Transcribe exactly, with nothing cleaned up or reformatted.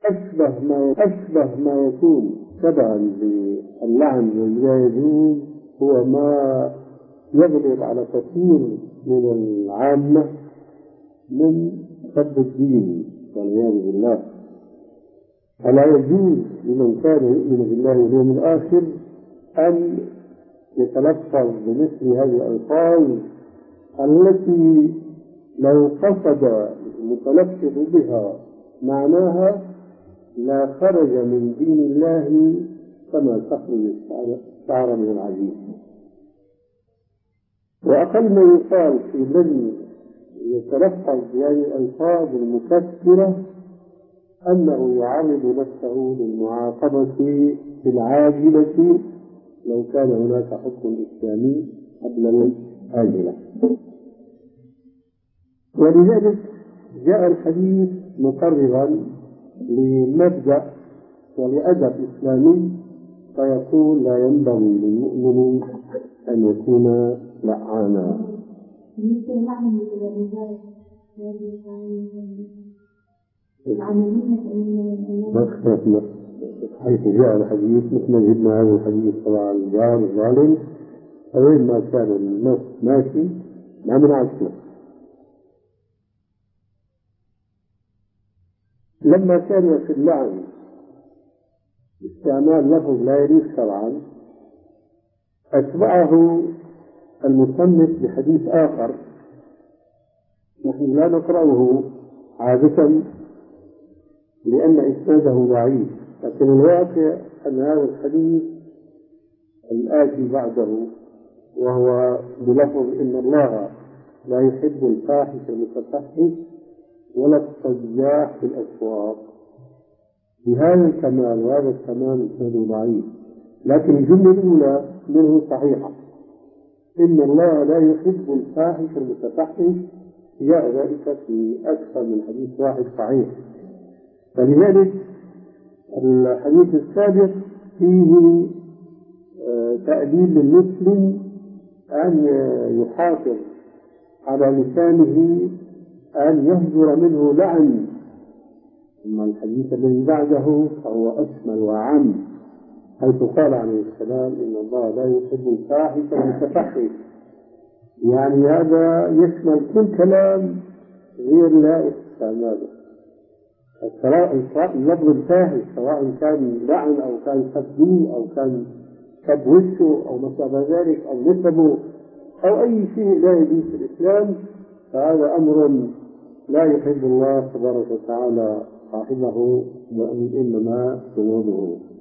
أشبه ما أشبه ما يكون تبعا للعن واللا يجوز هو ما يغلب على كثير من العامة من سب الدين والعياذ بالله. فلا يجوز لمن كان يؤمن بالله واليوم الآخر أن يتلفظ بمثل هذه الألفاظ التي لو قصد المتلفظ بها معناها لا خرج من دين الله كما تخرج الشعر من العجين. وأقل ما يقال في الذي يتلفظ بهذه الألفاظ المكفرة أنه يعرض نفسه للمعاقبة في العاجلة لو كان هناك حكم إسلامي قبل الآجلة. ولذلك جاء الحديث مقررا لمبدأ ولأدب إسلامي فيقول لا ينبغي للمؤمن أن يكون لعانا. مخفف حيث جاء الحديث مثل جبنا هذا الحديث طبعا الجار الظالم أوين ما كان النص ماشي ما من عشرة. لما كان في اللعن استعمال لفظ لا يليق شرعا أتبعه المصنف بحديث آخر نحن لا نقرأه عادة لأن إسناده ضعيف، لكن الواقع أن هذا الحديث الآتي بعده وهو بلفظ إن الله لا يحب الفاحش المتفحش ولا الصياح في الأسواق بهذا الكمال، وهذا الكمال إسناده ضعيف، لكن الجملة الأولى منه صحيحة إن الله لا يحب الفاحش المتفحش جاء ذلك في أكثر من حديث واحد صحيح. فلذلك الحديث السابق فيه تأديب للمسلم أن يحافظ على لسانه أن يهجر منه لعن، أما الحديث الذي بعده فهو أشمل وأعم حيث قال عليه السلام إن الله لا يحب الفاحش المتفحش، يعني هذا يشمل كل كلام غير لائق استعماله. اللفظ الفاحش سواء كان لعن أو كان سب أو كان سب وشه أو ما شابه ذلك أو نسبه أو أي شيء لا يجوز في الإسلام، فهذا أمر لا يحب الله تبارك وتعالى صاحبه وإنما ذنوبه.